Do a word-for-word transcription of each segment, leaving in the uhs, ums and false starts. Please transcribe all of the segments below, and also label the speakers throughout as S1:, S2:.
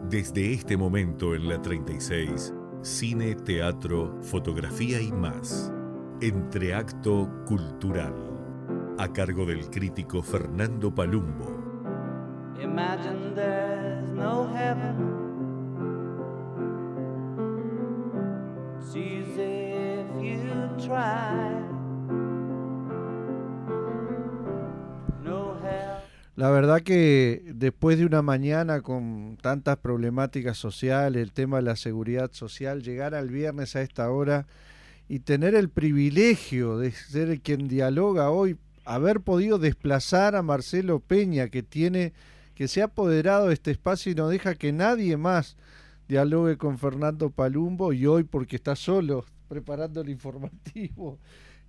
S1: Desde este momento en la treinta y seis, cine, teatro, fotografía y más. Entreacto Cultural, a cargo del crítico Fernando Palumbo.
S2: Imagine there's no heaven. It's easy if you try. No hell.
S3: La verdad que después de una mañana con tantas problemáticas sociales, el tema de la seguridad social, llegar al viernes a esta hora y tener el privilegio de ser quien dialoga hoy, haber podido desplazar a Marcelo Peña, que tiene, que se ha apoderado de este espacio y no deja que nadie más dialogue con Fernando Palumbo, y hoy porque está solo preparando el informativo,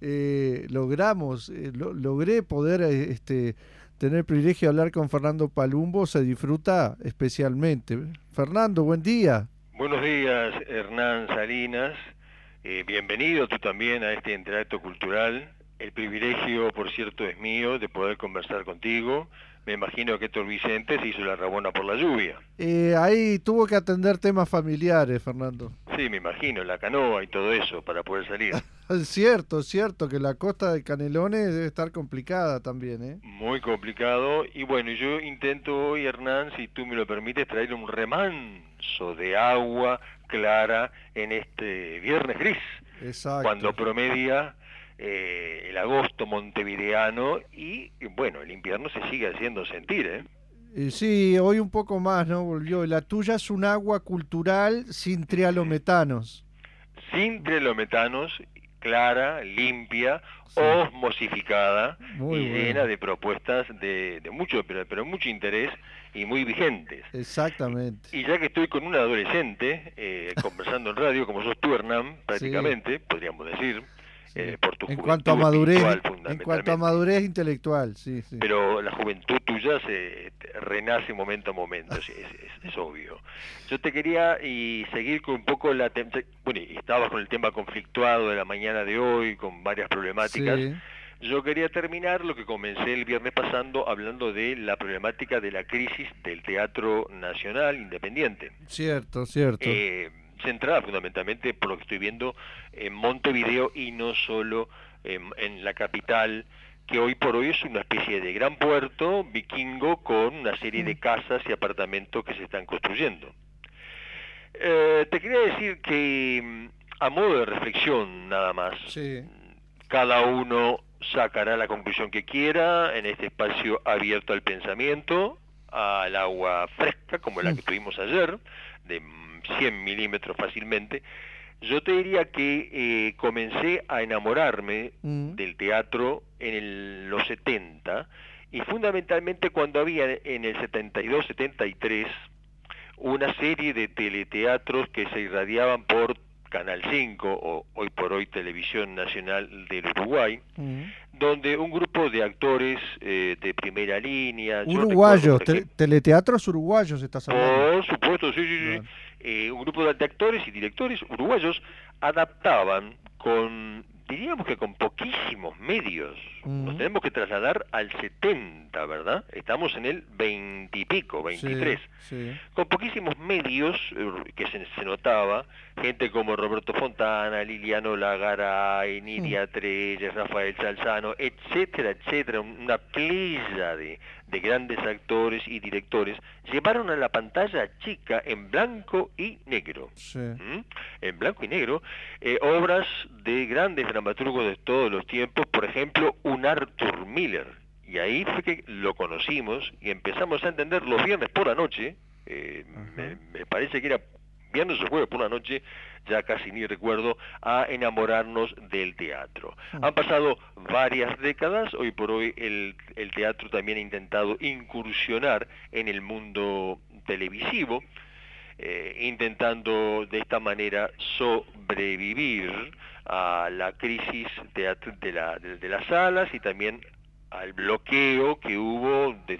S3: eh, logramos, eh, lo, logré poder eh, este, tener el privilegio de hablar con Fernando Palumbo. Se disfruta especialmente. Fernando, buen día.
S4: Buenos días, Hernán Salinas. Eh, bienvenido tú también a este Entreacto Cultural. El privilegio, por cierto, es mío de poder conversar contigo. Me imagino que Héctor Vicente se hizo la rabona por la lluvia.
S3: Eh, ahí tuvo que atender temas familiares, Fernando.
S4: Sí, me imagino, la canoa y todo eso para poder salir.
S3: Es cierto, es cierto que la costa de Canelones debe estar complicada también, ¿eh?
S4: Muy complicado. Y bueno, yo intento hoy, Hernán, si tú me lo permites, traer un remanso de agua clara en este viernes gris.
S3: Exacto.
S4: Cuando promedia eh, el agosto montevideano y, y bueno, el invierno se sigue haciendo sentir, ¿eh?
S3: Eh, sí, hoy un poco más, ¿no? Volvió. La tuya es un agua cultural sin trialometanos.
S4: Sin trialometanos, clara, limpia,
S3: Sí.
S4: osmosificada
S3: Muy
S4: y
S3: bueno.
S4: llena de propuestas de, de mucho, pero, pero mucho interés y muy vigentes.
S3: Exactamente.
S4: Y ya que estoy con un adolescente eh, conversando en radio, como sos tú, Hernán, prácticamente, podríamos decir,
S3: Sí.
S4: eh, por tu
S3: en
S4: juventud
S3: cuanto a madurez,
S4: espiritual,
S3: en cuanto a
S4: fundamentalmente.
S3: madurez intelectual, sí, sí.
S4: Pero la juventud tuya se renace momento a momento, es, es, es obvio. Yo te quería y seguir con un poco la... tem- Bueno, y estabas con el tema conflictuado de la mañana de hoy, con varias problemáticas.
S3: Sí.
S4: Yo quería terminar lo que comencé el viernes pasando hablando de la problemática de la crisis del Teatro Nacional Independiente.
S3: Cierto, cierto.
S4: Eh, centrada fundamentalmente, por lo que estoy viendo, en Montevideo y no solo en, en la capital, que hoy por hoy es una especie de gran puerto vikingo con una serie de casas y apartamentos que se están construyendo. Eh, te quería decir que, a modo de reflexión nada más,
S3: Sí.
S4: cada uno sacará la conclusión que quiera en este espacio abierto al pensamiento, al agua fresca, como la que tuvimos ayer, de cien milímetros fácilmente. Yo te diría que eh, comencé a enamorarme
S3: Mm.
S4: del teatro en el- los setenta, y fundamentalmente cuando había en el setenta y dos setenta y tres una serie de teleteatros que se irradiaban por Canal cinco, o hoy por hoy Televisión Nacional del Uruguay,
S3: Mm.
S4: donde un grupo de actores eh, de primera línea... yo
S3: Uruguayos,
S4: recuerdo, por
S3: te-
S4: ejemplo,
S3: teleteatros uruguayos estás hablando.
S4: por supuesto, sí, sí, sí.
S3: Claro.
S4: Eh, un grupo de de actores y directores uruguayos adaptaban con, diríamos que con poquísimos medios.
S3: Mm.
S4: Nos tenemos que trasladar al setenta, ¿verdad? Estamos en el veinte y pico, veintitrés.
S3: Sí, sí.
S4: Con poquísimos medios eh, que se, se notaba, gente como Roberto Fontana, Liliano Lagaray, Nidia Treyes, Rafael Salzano, etcétera, etcétera, una playa de, de grandes actores y directores, llevaron a la pantalla chica en blanco y negro.
S3: Sí.
S4: ¿Mm? En blanco y negro, eh, obras de grandes dramaturgos de todos los tiempos, por ejemplo, un Arthur Miller. Y ahí fue que lo conocimos y empezamos a entender los viernes por la noche, eh, me, me parece que era viernes o jueves por la noche, ya casi ni recuerdo, a enamorarnos del teatro. Han pasado varias décadas, hoy por hoy el, el teatro también ha intentado incursionar en el mundo televisivo, eh, intentando de esta manera sobrevivir a la crisis teatr- de, la, de, de las salas y también al bloqueo que hubo desde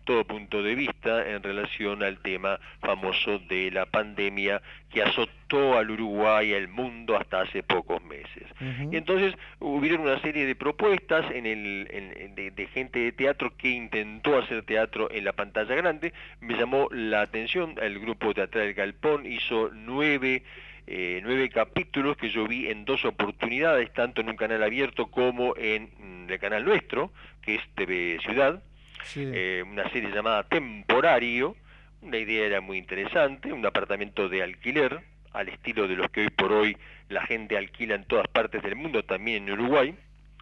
S4: todo punto de vista en relación al tema famoso de la pandemia que azotó al Uruguay y al mundo hasta hace pocos meses.
S3: Ujú.
S4: Y entonces hubieron una serie de propuestas en el, en- en- de, de gente de teatro que intentó hacer teatro en la pantalla grande. Me llamó la atención, el grupo teatral El Galpón hizo nueve eh, nueve capítulos que yo vi en dos oportunidades, tanto en un canal abierto como en mm, el canal nuestro, que es T V Ciudad,
S3: Sí.
S4: eh, una serie llamada Temporario. Una idea era muy interesante, un apartamento de alquiler, al estilo de los que hoy por hoy la gente alquila en todas partes del mundo, también en Uruguay,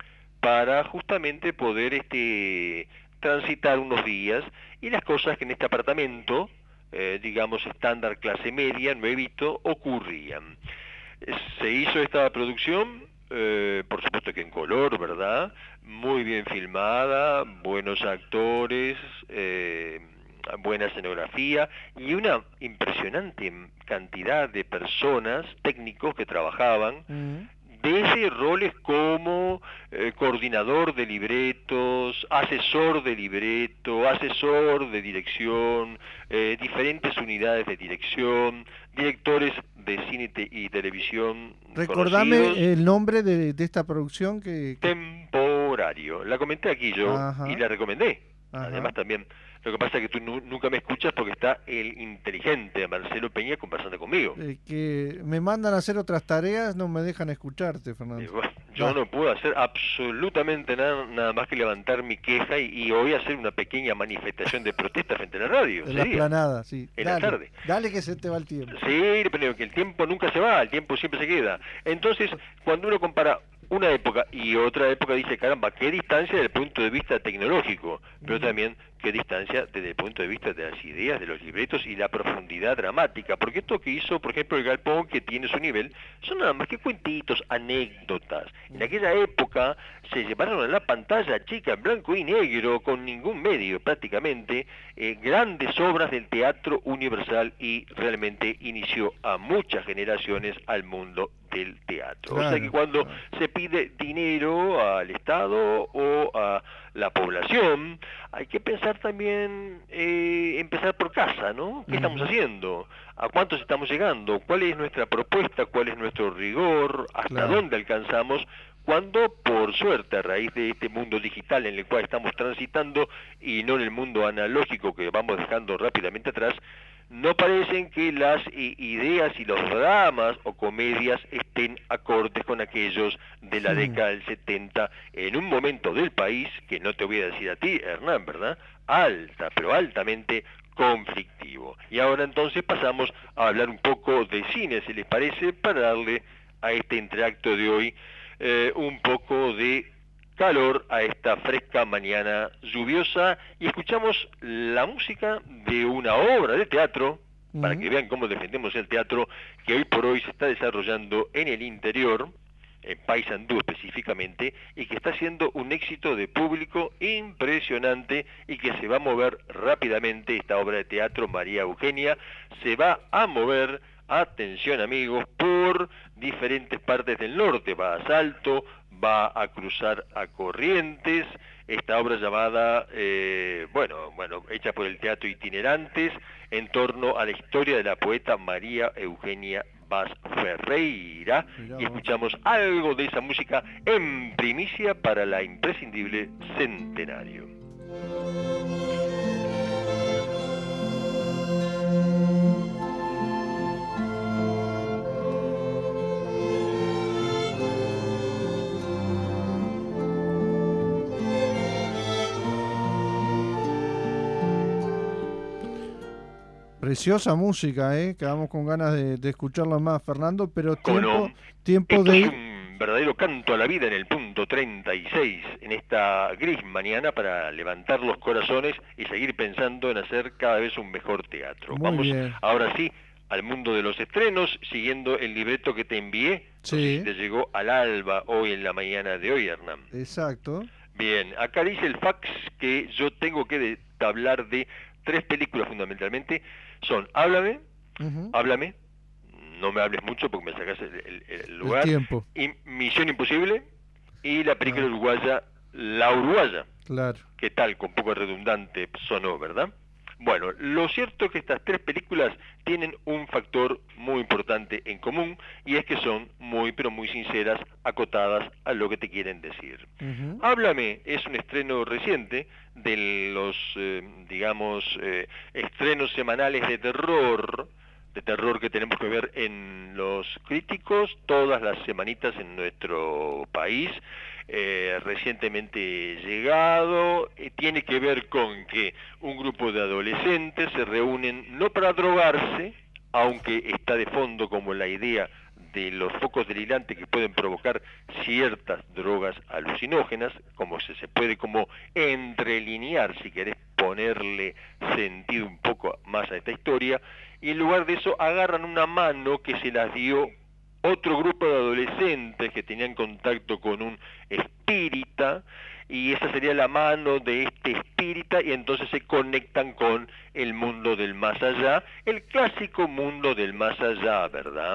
S4: para justamente poder este transitar unos días y las cosas que en este apartamento, eh, digamos estándar clase media, nuevito, ocurrían. Eh, Se hizo esta producción, eh, por supuesto que en color, ¿verdad? Muy bien filmada, buenos actores, eh, buena escenografía y una impresionante cantidad de personas, técnicos que trabajaban,
S3: Ujú.
S4: desde roles como eh, coordinador de libretos, asesor de libreto, asesor de dirección, eh, diferentes unidades de dirección, directores de cine te- y televisión
S3: Recordame
S4: conocidos.
S3: el nombre de, de esta producción que... que-
S4: Temporario. La comenté aquí yo
S3: Ajá.
S4: y la recomendé.
S3: Ajá.
S4: Además también, lo que pasa es que tú nu- nunca me escuchas porque está el inteligente Marcelo Peña conversando conmigo.
S3: eh, que me mandan a hacer otras tareas, no me dejan escucharte,
S4: Eh,
S3: Fernando.
S4: bueno, yo
S3: Va.
S4: no puedo hacer absolutamente nada, nada más que levantar mi queja y, y hoy hacer una pequeña manifestación de protesta frente a la radio.
S3: En la
S4: sería.
S3: esplanada, sí.
S4: En la
S3: Dale,
S4: tarde.
S3: dale que se te va el tiempo.
S4: Sí, pero que el tiempo nunca se va, el tiempo siempre se queda. Entonces, cuando uno compara una época y otra época, dice, caramba, qué distancia desde el punto de vista tecnológico, pero
S3: Ujú.
S4: también qué distancia desde el punto de vista de las ideas, de los libretos y la profundidad dramática. Porque esto que hizo, por ejemplo, el Galpón, que tiene su nivel, son nada más que cuentitos, anécdotas. En aquella época se llevaron a la pantalla chica, en blanco y negro, con ningún medio prácticamente, eh, grandes obras del teatro universal y realmente inició a muchas generaciones al mundo del teatro. O sea
S3: Claro,
S4: que cuando
S3: claro.
S4: se pide dinero al Estado o a la población, hay que pensar también, eh, empezar por casa, ¿no? ¿Qué estamos
S3: Ujú.
S4: haciendo? ¿A cuántos estamos llegando? ¿Cuál es nuestra propuesta? ¿Cuál es nuestro rigor? ¿Hasta
S3: Claro.
S4: dónde alcanzamos? Cuando, por suerte, a raíz de este mundo digital en el cual estamos transitando y no en el mundo analógico que vamos dejando rápidamente atrás, no parecen que las i- ideas y los dramas o comedias estén acordes con aquellos de la
S3: Hmm.
S4: década del setenta, en un momento del país, que no te voy a decir a ti, Hernán, ¿verdad? Alta, pero altamente conflictivo. Y ahora entonces pasamos a hablar un poco de cine, si les parece, para darle a este entreacto de hoy eh, un poco de calor a esta fresca mañana lluviosa y escuchamos la música de una obra de teatro, para
S3: Ujú.
S4: que vean cómo defendemos el teatro, que hoy por hoy se está desarrollando en el interior, en Paysandú específicamente, y que está siendo un éxito de público impresionante y que se va a mover rápidamente. Esta obra de teatro, María Eugenia, se va a mover, atención amigos, por diferentes partes del norte, va a Salto, va a cruzar a Corrientes, esta obra llamada, eh, bueno, bueno, hecha por el Teatro Itinerantes, en torno a la historia de la poeta María Eugenia Vaz Ferreira,
S3: Mirá
S4: y
S3: vos.
S4: escuchamos algo de esa música en primicia para la imprescindible Centenario.
S3: Preciosa música, ¿eh? Quedamos con ganas de, de escucharla más, Fernando, pero
S4: ¿Cómo
S3: tiempo,
S4: no?
S3: tiempo
S4: Esto
S3: de
S4: es
S3: ir...
S4: un verdadero canto a la vida en el punto treinta y seis, en esta gris mañana, para levantar los corazones y seguir pensando en hacer cada vez un mejor teatro.
S3: Muy
S4: Vamos
S3: bien.
S4: ahora sí al mundo de los estrenos, siguiendo el libreto que te envié. No sé
S3: Sí.
S4: si te llegó al alba hoy en la mañana de hoy, Hernán.
S3: Exacto.
S4: Bien, acá dice el fax que yo tengo que de- hablar de tres películas fundamentalmente. Son Háblame,
S3: Ujú.
S4: Háblame, no me hables mucho porque me sacas el, el- el
S3: El
S4: lugar,
S3: tiempo.
S4: y Misión Imposible, y la película
S3: Ah.
S4: uruguaya La Uruguaya.
S3: Claro.
S4: ¿Qué tal? Con poco redundante sonó, ¿verdad? Bueno, lo cierto es que estas tres películas tienen un factor muy importante en común, y es que son muy pero muy sinceras, acotadas a lo que te quieren decir.
S3: Uh-huh.
S4: Háblame es un estreno reciente de los, eh, digamos, eh, estrenos semanales de terror, de terror que tenemos que ver en Los Críticos todas las semanitas en nuestro país. Eh, recientemente llegado, eh, tiene que ver con que un grupo de adolescentes se reúnen no para drogarse, aunque está de fondo como la idea de los focos delirantes que pueden provocar ciertas drogas alucinógenas, como se, se puede como entrelinear, si querés ponerle sentido un poco más a esta historia, y en lugar de eso agarran una mano que se las dio otro grupo de adolescentes que tenían contacto con un espírita, y esa sería la mano de este espírita, y entonces se conectan con el mundo del más allá, el clásico mundo del más allá, ¿verdad?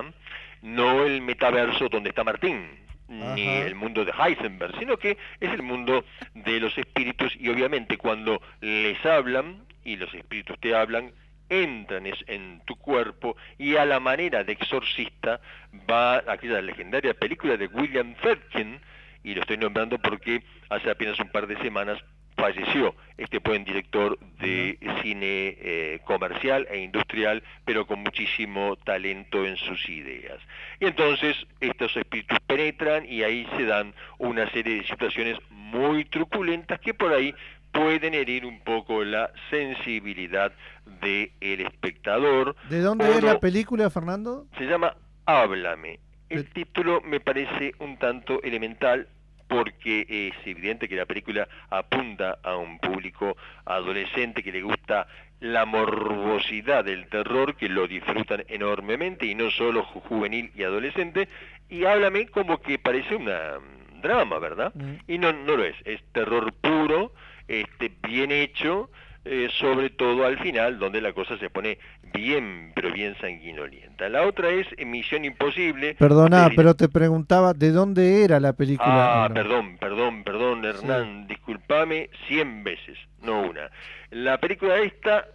S4: No el metaverso donde está Martín, ni
S3: Ajá.
S4: el mundo de Heisenberg, sino que es el mundo de los espíritus, y obviamente cuando les hablan, y los espíritus te hablan, entran en tu cuerpo, y a la manera de exorcista va aquella legendaria película de William Friedkin, y lo estoy nombrando porque hace apenas un par de semanas falleció este buen director de cine eh, comercial e industrial, pero con muchísimo talento en sus ideas. Y entonces estos espíritus penetran, y ahí se dan una serie de situaciones muy truculentas que por ahí pueden herir un poco la sensibilidad del espectador.
S3: ¿De dónde
S4: Uno,
S3: es la película, Fernando?
S4: se llama Háblame. El
S3: De...
S4: título me parece un tanto elemental, porque es evidente que la película apunta a un público adolescente que le gusta la morbosidad del terror, que lo disfrutan enormemente, y no solo ju juvenil y adolescente, y Háblame como que parece una um, drama, ¿verdad? Mm. Y no, no lo es, es terror puro, este, bien hecho, eh, sobre todo al final, donde la cosa se pone bien, pero bien sanguinolienta. La otra es Misión Imposible.
S3: Perdona, pero te preguntaba, ¿de dónde era la película?
S4: Ah, perdón, perdón, perdón, Hernán, sí. Disculpame cien veces, no una. La película esta,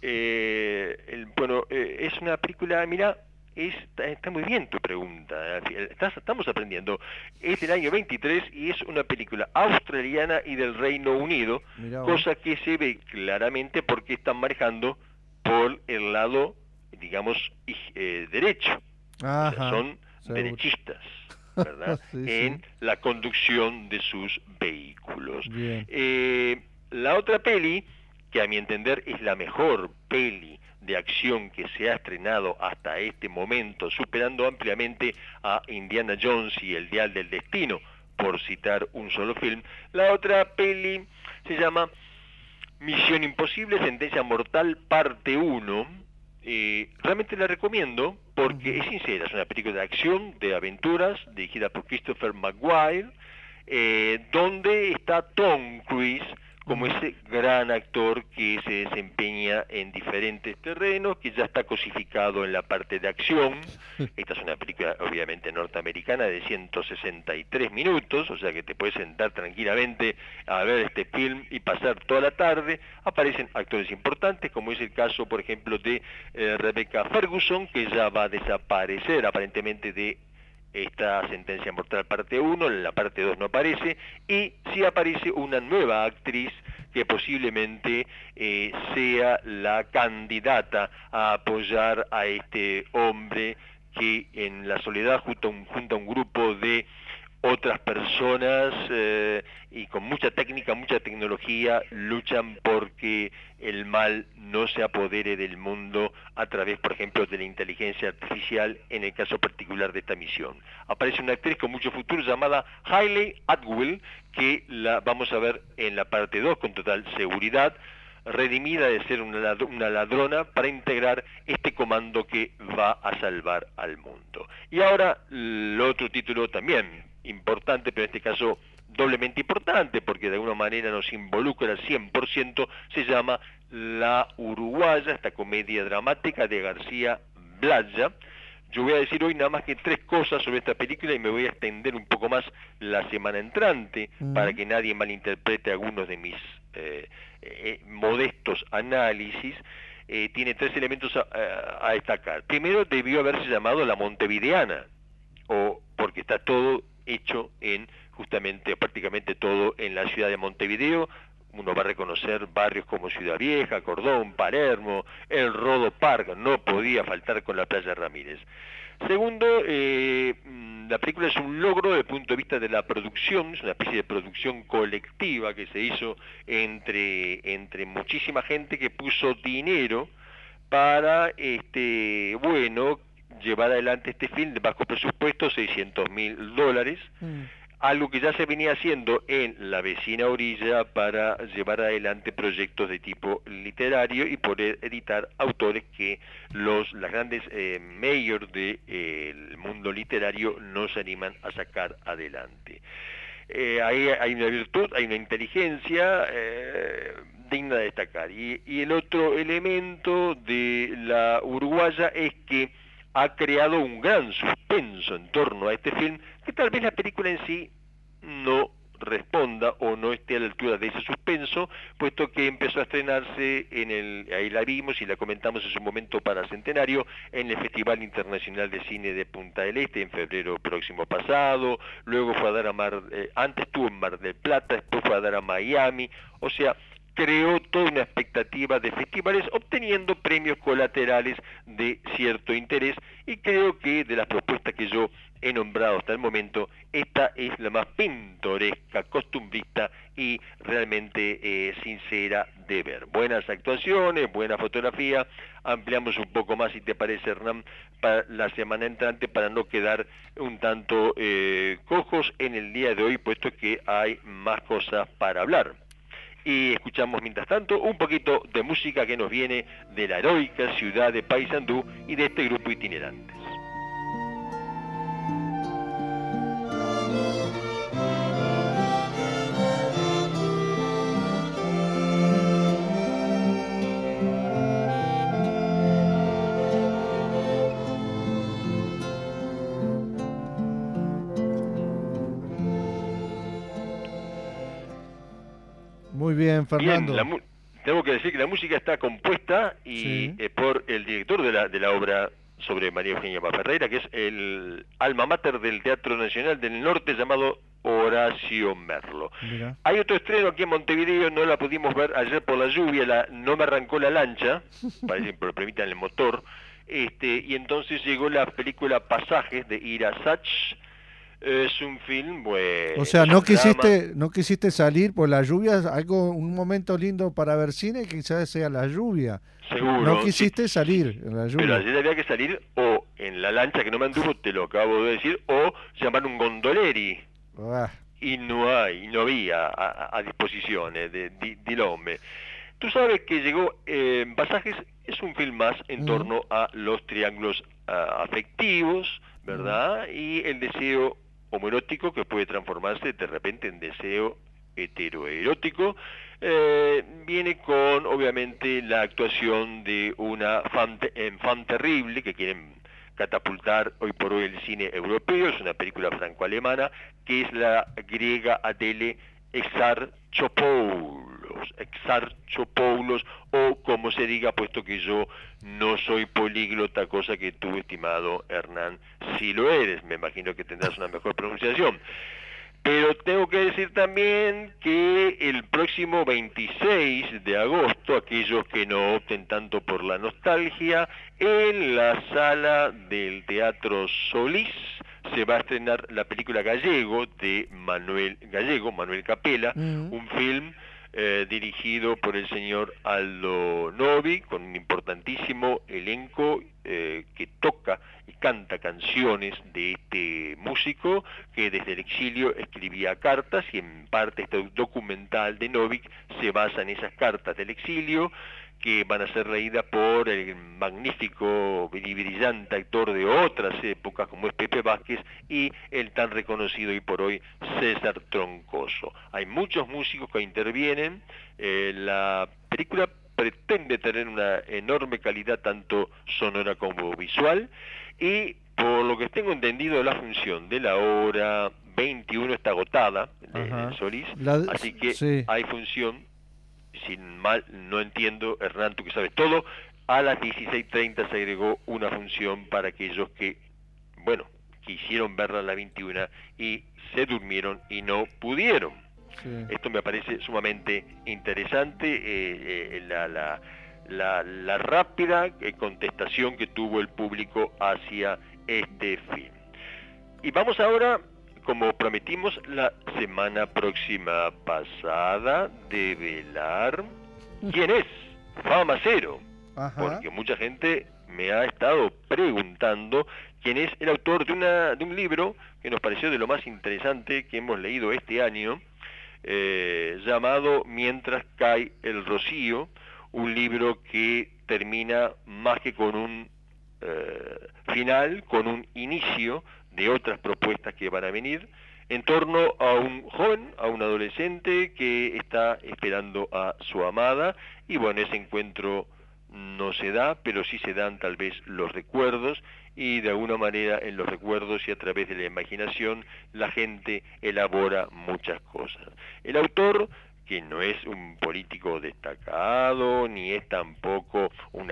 S4: eh, el, bueno, eh, es una película, mira, está, está muy bien tu pregunta, estás, estamos aprendiendo. Es del año veintitrés y es una película australiana y del Reino Unido, cosa que se ve claramente porque están manejando por el lado, digamos, eh, derecho. Ajá, o sea, son seguro. Derechistas, ¿verdad? sí, en sí. la conducción de sus vehículos. Eh, la otra peli, que a mi entender es la mejor peli de acción que se ha estrenado hasta este momento, superando ampliamente a Indiana Jones y El Dial del Destino, por citar un solo film. La otra peli se llama Misión Imposible, Sentencia Mortal, parte uno. Eh, realmente la recomiendo porque es sincera, es una película de acción, de aventuras, dirigida por Christopher McQuarrie, eh, donde está Tom Cruise como ese gran actor que se desempeña en diferentes terrenos, que ya está cosificado en la parte de acción. Esta es una película obviamente norteamericana de ciento sesenta y tres minutos, o sea que te puedes sentar tranquilamente a ver este film y pasar toda la tarde. Aparecen actores importantes, como es el caso, por ejemplo, de eh, Rebecca Ferguson, que ya va a desaparecer aparentemente de esta Sentencia Mortal parte uno, en la parte dos no aparece, y sí aparece una nueva actriz que posiblemente eh, sea la candidata a apoyar a este hombre que en la soledad junto a un, junto a un grupo de otras personas eh, y con mucha técnica, mucha tecnología, luchan porque el mal no se apodere del mundo a través, por ejemplo, de la inteligencia artificial, en el caso particular de esta misión. Aparece una actriz con mucho futuro llamada Hayley Atwell, que la vamos a ver en la parte dos con total seguridad, redimida de ser una, una ladrona para integrar este comando que va a salvar al mundo. Y ahora, el otro título también importante, pero en este caso doblemente importante, porque de alguna manera nos involucra al cien por ciento, se llama La Uruguaya, esta comedia dramática de García Blaya, yo voy a decir hoy nada más que tres cosas sobre esta película y me voy a extender un poco más la semana entrante
S3: Mm.
S4: para que nadie malinterprete algunos de mis eh, eh, modestos análisis. Eh, tiene tres elementos a, a- a destacar. Primero, debió haberse llamado La Montevideana, o porque está todo hecho en, justamente, prácticamente todo en la ciudad de Montevideo. Uno va a reconocer barrios como Ciudad Vieja, Cordón, Palermo, el Rodo Park, no podía faltar con la Playa Ramírez. Segundo, eh, mm, la película es un logro desde el punto de vista de la producción, es una especie de producción colectiva que se hizo entre, entre muchísima gente que puso dinero para, este, bueno, llevar adelante este film de bajo presupuesto, seiscientos mil dólares,
S3: Mm.
S4: algo que ya se venía haciendo en la vecina orilla para llevar adelante proyectos de tipo literario y poder editar autores que los las grandes eh, mayors del mundo literario no se animan a sacar adelante. Eh, ahí hay una virtud, hay una inteligencia eh, digna de destacar. Y, y el otro elemento de la uruguaya es que ha creado un gran suspenso en torno a este film, que tal vez la película en sí no responda o no esté a la altura de ese suspenso, puesto que empezó a estrenarse en el, ahí la vimos y la comentamos en su momento para Centenario, en el Festival Internacional de Cine de Punta del Este en febrero próximo pasado, luego fue a dar a Mar, eh, antes estuvo en Mar del Plata, después fue a dar a Miami, o sea, creó toda una expectativa de festivales, obteniendo premios colaterales de cierto interés, y creo que de las propuestas que yo he nombrado hasta el momento, esta es la más pintoresca, costumbrista y realmente eh, sincera de ver. Buenas actuaciones, buena fotografía. Ampliamos un poco más, si te parece, Hernán, para la semana entrante, para no quedar un tanto eh, cojos en el día de hoy, puesto que hay más cosas para hablar. Y escuchamos mientras tanto un poquito de música que nos viene de la heroica ciudad de Paysandú y de este grupo itinerantes.
S3: Muy bien, Fernando.
S4: Bien, la mu- tengo que decir que la música está compuesta y
S3: Sí.
S4: eh, por el director de la, de la obra sobre María Eugenia Ferreira, que es el alma mater del Teatro Nacional del Norte, llamado Horacio Merlo.
S3: Mira.
S4: Hay otro estreno aquí en Montevideo, no la pudimos ver ayer por la lluvia, la, no me arrancó la lancha, parece que por permitan el motor, este, y entonces llegó la película Pasajes de Ira Sachs. Es un film, bueno,
S3: O sea,
S4: es
S3: no
S4: un drama.
S3: quisiste, no quisiste salir por la lluvia, algo, un momento lindo para ver cine, quizás sea la lluvia.
S4: Seguro,
S3: No
S4: sí,
S3: quisiste
S4: sí,
S3: salir
S4: sí.
S3: en la
S4: Pero
S3: lluvia.
S4: ayer había que salir o en la lancha que no me anduvo, te lo acabo de decir, o llamar un gondoleri.
S3: Ah,
S4: Y no hay, no había a, a- a disposición eh, de, di, del hombre. Tú sabes que llegó eh, en Pasajes, es un film más en
S3: Mm.
S4: torno a los triángulos ah, afectivos, ¿verdad? Y el deseo homoerótico que puede transformarse de repente en deseo heteroerótico. Eh, viene con, obviamente, la actuación de una fan, te- eh, fan terrible que quieren catapultar hoy por hoy el cine europeo. Es una película franco-alemana que es la griega Adele Exarchopoulos, Exarchopoulos, o como se diga, puesto que yo no soy políglota, cosa que tú, estimado Hernán, sí lo eres. Me imagino que tendrás una mejor pronunciación. Pero tengo que decir también que el próximo veintiséis de agosto, aquellos que no opten tanto por la nostalgia, en la sala del Teatro Solís se va a estrenar la película Gallego de Manuel Gallego, Manuel Capela,
S3: mm.
S4: un film eh, dirigido por el señor Aldo Novi, con un importantísimo elenco eh, que toca y canta canciones de este músico que desde el exilio escribía cartas, y en parte este documental de Novik se basa en esas cartas del exilio, que van a ser leídas por el magnífico y brillante actor de otras épocas como es Pepe Vázquez y el tan reconocido y por hoy César Troncoso. Hay muchos músicos que intervienen. Eh, la película pretende tener una enorme calidad tanto sonora como visual, y por lo que tengo entendido, la función de la hora veintiuno está agotada de, de Solís,
S3: La,
S4: así que
S3: sí.
S4: hay función, sin mal no entiendo, Hernán, tú que sabes todo, a las dieciséis treinta se agregó una función para aquellos que, bueno, quisieron verla a la veintiuna y se durmieron y no pudieron.
S3: Sí.
S4: Esto me parece sumamente interesante, eh, eh, la, la, la, la rápida eh, contestación que tuvo el público hacia este film. Y vamos ahora, como prometimos la semana próxima pasada, develar quién es Fama Cero.
S3: Ajá.
S4: Porque mucha gente me ha estado preguntando quién es el autor de, una, de un libro que nos pareció de lo más interesante que hemos leído este año, eh, llamado Mientras cae el rocío, un libro que termina más que con un eh, final, con un inicio de otras propuestas que van a venir, en torno a un joven, a un adolescente que está esperando a su amada, y bueno, ese encuentro no se da, pero sí se dan tal vez los recuerdos, y de alguna manera en los recuerdos y a través de la imaginación la gente elabora muchas cosas. El autor, que no es un político destacado, ni es tampoco un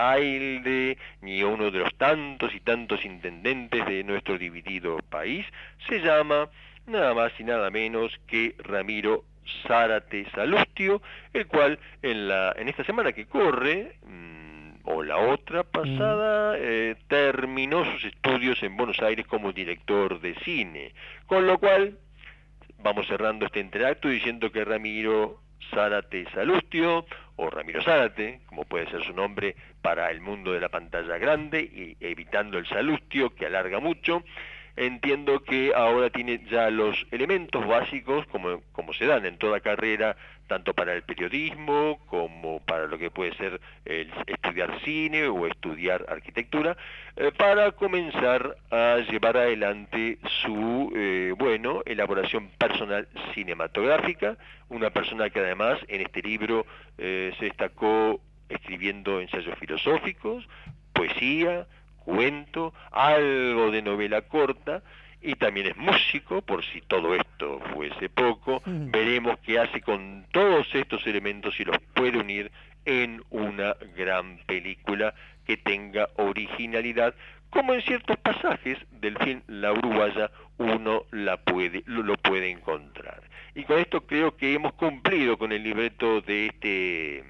S4: alcalde, ni uno de los tantos y tantos intendentes de nuestro dividido país, se llama nada más y nada menos que Ramiro Zárate Salustio, el cual en la en esta semana que corre, mmm, o la otra pasada, eh, terminó sus estudios en Buenos Aires como director de cine, con lo cual vamos cerrando este entreacto diciendo que Ramiro Zárate Salustio, o Ramiro Zárate, como puede ser su nombre para el mundo de la pantalla grande, y evitando el Salustio, que alarga mucho, entiendo que ahora tiene ya los elementos básicos, como, como se dan en toda carrera, tanto para el periodismo como para lo que puede ser el estudiar cine o estudiar arquitectura, eh, para comenzar a llevar adelante su, eh, bueno, elaboración personal cinematográfica, una persona que además en este libro eh, se destacó escribiendo ensayos filosóficos, poesía, cuento, algo de novela corta, y también es músico, por si todo esto fuese poco. Mm. Veremos qué hace con todos estos elementos y los puede unir en una gran película que tenga originalidad, como en ciertos pasajes del film La Uruguaya uno la puede, lo, lo puede encontrar. Y con esto creo que hemos cumplido con el libreto de este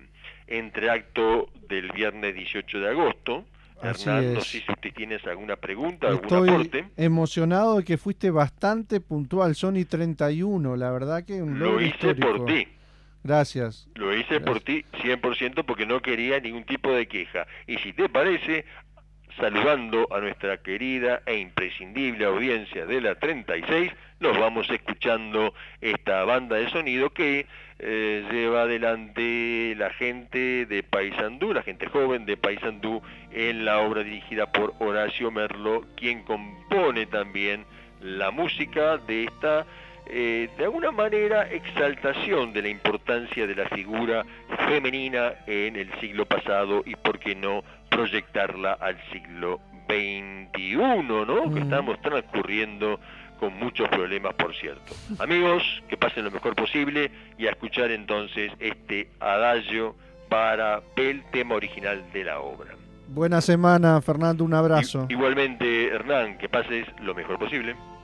S4: entreacto del viernes dieciocho de agosto. Hernán, no sé si usted tienes alguna pregunta, algún
S3: Estoy
S4: aporte.
S3: emocionado de que fuiste bastante puntual, Sony treinta y uno, la verdad que un logro
S4: Lo hice
S3: histórico.
S4: por ti.
S3: Gracias.
S4: Lo hice
S3: Gracias.
S4: por ti cien por ciento porque no quería ningún tipo de queja. Y si te parece, saludando a nuestra querida e imprescindible audiencia de la treinta y seis, nos vamos escuchando esta banda de sonido que eh, lleva adelante la gente de Paysandú, la gente joven de Paysandú, en la obra dirigida por Horacio Merlo, quien compone también la música de esta, eh, de alguna manera, exaltación de la importancia de la figura femenina en el siglo pasado y, por qué no, proyectarla al siglo veintiuno, ¿no? Mm. Que estamos transcurriendo con muchos problemas, por cierto. Amigos, que pasen lo mejor posible y a escuchar entonces este adagio para el tema original de la obra.
S3: Buena semana, Fernando, un abrazo.
S4: I- igualmente, Hernán, que pases lo mejor posible.